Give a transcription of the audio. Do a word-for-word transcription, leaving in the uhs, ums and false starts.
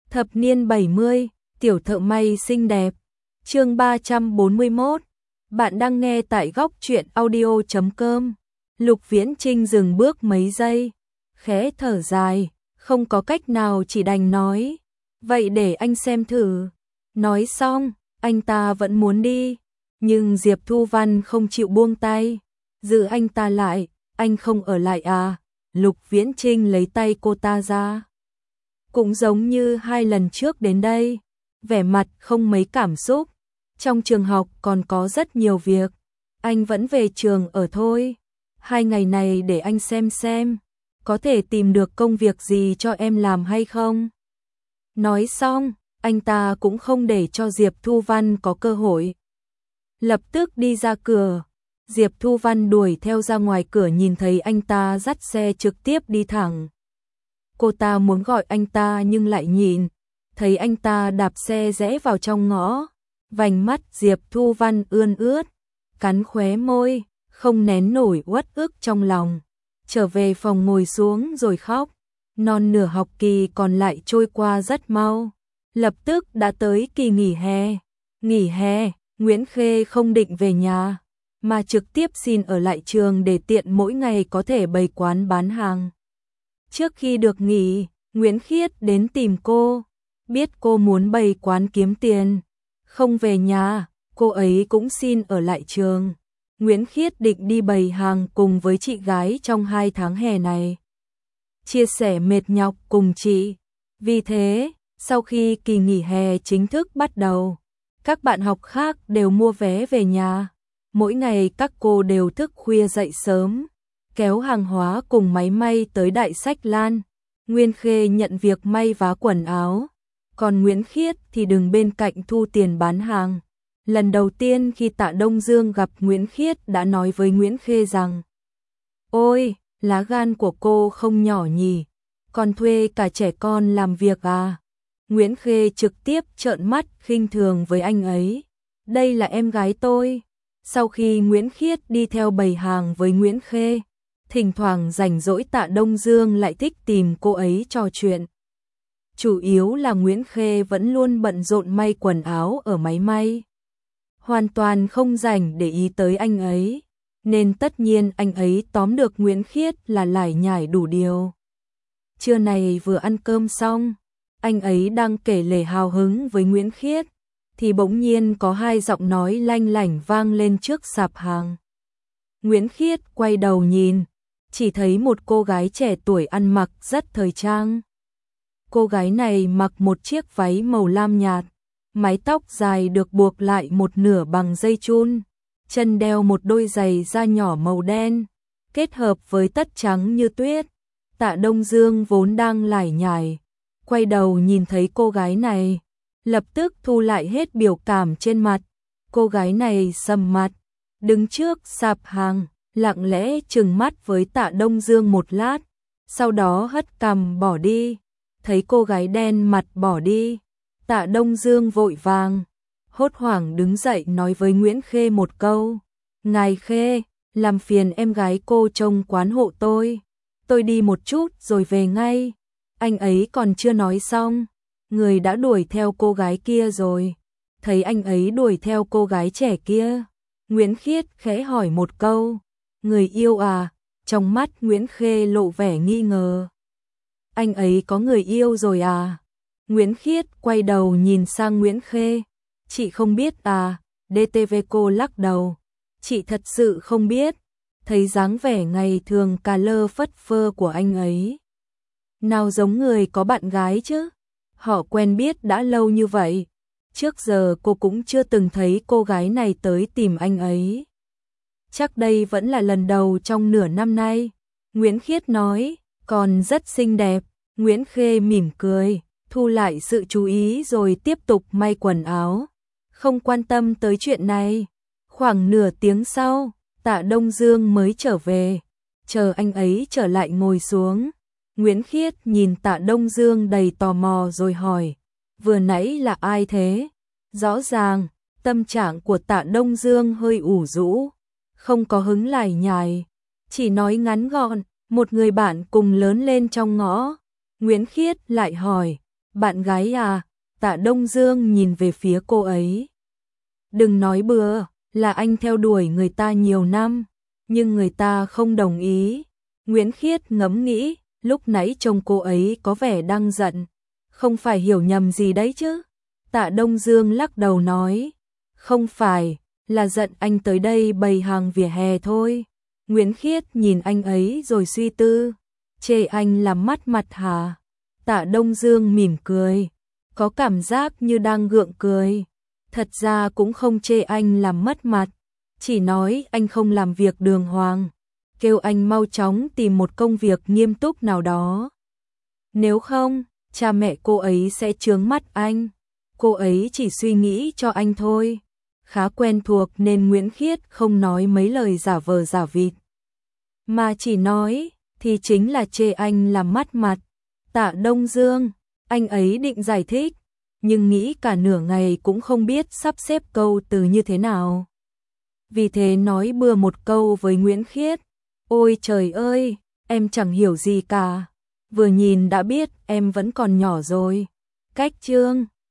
Thập niên bảy mươi, tiểu thợ may xinh đẹp. Chương ba trăm bốn mươi mốt. Bạn đang nghe tại góc truyện audio chấm com. Lục Viễn Trinh dừng bước mấy giây, khẽ thở dài, không có cách nào chỉ đành nói, vậy để anh xem thử. Nói xong, anh ta vẫn muốn đi, nhưng Diệp Thu Văn không chịu buông tay, giữ anh ta lại. Anh không ở lại à? Lục Viễn Trinh lấy tay cô ta ra. Cũng giống như hai lần trước đến đây, vẻ mặt không mấy cảm xúc. Trong trường học còn có rất nhiều việc, anh vẫn về trường ở thôi. Hai ngày này để anh xem xem, có thể tìm được công việc gì cho em làm hay không. Nói xong, anh ta cũng không để cho Diệp Thu Văn có cơ hội. Lập tức đi ra cửa. Diệp Thu Văn đuổi theo ra ngoài cửa, nhìn thấy anh ta dắt xe trực tiếp đi thẳng. Cô ta muốn gọi anh ta nhưng lại nhìn, thấy anh ta đạp xe rẽ vào trong ngõ. Vành mắt Diệp Thu Văn ươn ướt, cắn khóe môi, không nén nổi uất ức trong lòng. Trở về phòng ngồi xuống rồi khóc. Non nửa học kỳ còn lại trôi qua rất mau. Lập tức đã tới kỳ nghỉ hè. Nghỉ hè, Nguyễn Khê không định về nhà, mà trực tiếp xin ở lại trường để tiện mỗi ngày có thể bày quán bán hàng. Trước khi được nghỉ, Nguyễn Khiết đến tìm cô, biết cô muốn bày quán kiếm tiền, không về nhà, cô ấy cũng xin ở lại trường. Nguyễn Khiết định đi bày hàng cùng với chị gái trong hai tháng hè này, chia sẻ mệt nhọc cùng chị. Vì thế, sau khi kỳ nghỉ hè chính thức bắt đầu, các bạn học khác đều mua vé về nhà. Mỗi ngày các cô đều thức khuya dậy sớm, kéo hàng hóa cùng máy may tới Đại Sách Lan. Nguyên Khê nhận việc may vá quần áo, còn Nguyễn Khiết thì đứng bên cạnh thu tiền bán hàng. Lần đầu tiên khi Tạ Đông Dương gặp Nguyễn Khiết đã nói với Nguyễn Khê rằng: "Ôi, lá gan của cô không nhỏ nhỉ, còn thuê cả trẻ con làm việc à?" Nguyễn Khê trực tiếp trợn mắt khinh thường với anh ấy. "Đây là em gái tôi." Sau khi Nguyễn Khiết đi theo bày hàng với Nguyễn Khê, thỉnh thoảng rảnh rỗi Tạ Đông Dương lại thích tìm cô ấy trò chuyện. Chủ yếu là Nguyễn Khê vẫn luôn bận rộn may quần áo ở máy may, hoàn toàn không rảnh để ý tới anh ấy, nên tất nhiên anh ấy tóm được Nguyễn Khiết là lải nhải đủ điều. Trưa này vừa ăn cơm xong, anh ấy đang kể lể hào hứng với Nguyễn Khiết, thì bỗng nhiên có hai giọng nói lanh lảnh vang lên trước sạp hàng. Nguyễn Khiết quay đầu nhìn, chỉ thấy một cô gái trẻ tuổi ăn mặc rất thời trang. Cô gái này mặc một chiếc váy màu lam nhạt, mái tóc dài được buộc lại một nửa bằng dây chun, chân đeo một đôi giày da nhỏ màu đen, kết hợp với tất trắng như tuyết. Tạ Đông Dương vốn đang lải nhải, quay đầu nhìn thấy cô gái này, lập tức thu lại hết biểu cảm trên mặt. Cô gái này sầm mặt, đứng trước sạp hàng, lặng lẽ trừng mắt với Tạ Đông Dương một lát, sau đó hất cằm bỏ đi. Thấy cô gái đen mặt bỏ đi, Tạ Đông Dương vội vàng, hốt hoảng đứng dậy nói với Nguyễn Khê một câu: "Ngài Khê, làm phiền em gái cô trông quán hộ tôi, tôi đi một chút rồi về ngay." Anh ấy còn chưa nói xong, người đã đuổi theo cô gái kia rồi. Thấy anh ấy đuổi theo cô gái trẻ kia, Nguyễn Khiết khẽ hỏi một câu: "Người yêu à?" Trong mắt Nguyễn Khê lộ vẻ nghi ngờ. "Anh ấy có người yêu rồi à?" Nguyễn Khiết quay đầu nhìn sang Nguyễn Khê: "Chị không biết à?" đê tê vê cô lắc đầu: "Chị thật sự không biết." Thấy dáng vẻ ngày thường cà lơ phất phơ của anh ấy, nào giống người có bạn gái chứ. Họ quen biết đã lâu như vậy, trước giờ cô cũng chưa từng thấy cô gái này tới tìm anh ấy. Chắc đây vẫn là lần đầu trong nửa năm nay. Nguyễn Khiết nói: "Còn rất xinh đẹp." Nguyễn Khê mỉm cười, thu lại sự chú ý rồi tiếp tục may quần áo, không quan tâm tới chuyện này. Khoảng nửa tiếng sau, Tạ Đông Dương mới trở về. Chờ anh ấy trở lại ngồi xuống, Nguyễn Khiết nhìn Tạ Đông Dương đầy tò mò rồi hỏi: "Vừa nãy là ai thế?" Rõ ràng, tâm trạng của Tạ Đông Dương hơi ủ rũ, không có hứng lải nhải, chỉ nói ngắn gọn: "Một người bạn cùng lớn lên trong ngõ." Nguyễn Khiết lại hỏi: Bạn gái à? Tạ Đông Dương nhìn về phía cô ấy. Đừng nói bừa, là anh theo đuổi người ta nhiều năm, nhưng người ta không đồng ý. Nguyễn Khiết ngẫm nghĩ, lúc nãy trông cô ấy có vẻ đang giận, không phải hiểu nhầm gì đấy chứ? Tạ Đông Dương lắc đầu nói, không phải, là giận anh tới đây bày hàng vỉa hè thôi. Nguyễn Khiết nhìn anh ấy rồi suy tư, chê anh làm mất mặt hả? Tạ Đông Dương mỉm cười, có cảm giác như đang gượng cười. Thật ra cũng không chê anh làm mất mặt, chỉ nói anh không làm việc đường hoàng, kêu anh mau chóng tìm một công việc nghiêm túc nào đó. Nếu không, cha mẹ cô ấy sẽ chướng mắt anh. Cô ấy chỉ suy nghĩ cho anh thôi. Khá quen thuộc nên Nguyễn Khiết không nói mấy lời giả vờ giả vịt, mà chỉ nói thì chính là chê anh làm mất mặt. Tạ Đông Dương, anh ấy định giải thích, nhưng nghĩ cả nửa ngày cũng không biết sắp xếp câu từ như thế nào. Vì thế nói bừa một câu với Nguyễn Khiết, ôi trời ơi, em chẳng hiểu gì cả, vừa nhìn đã biết em vẫn còn nhỏ rồi. Cách chương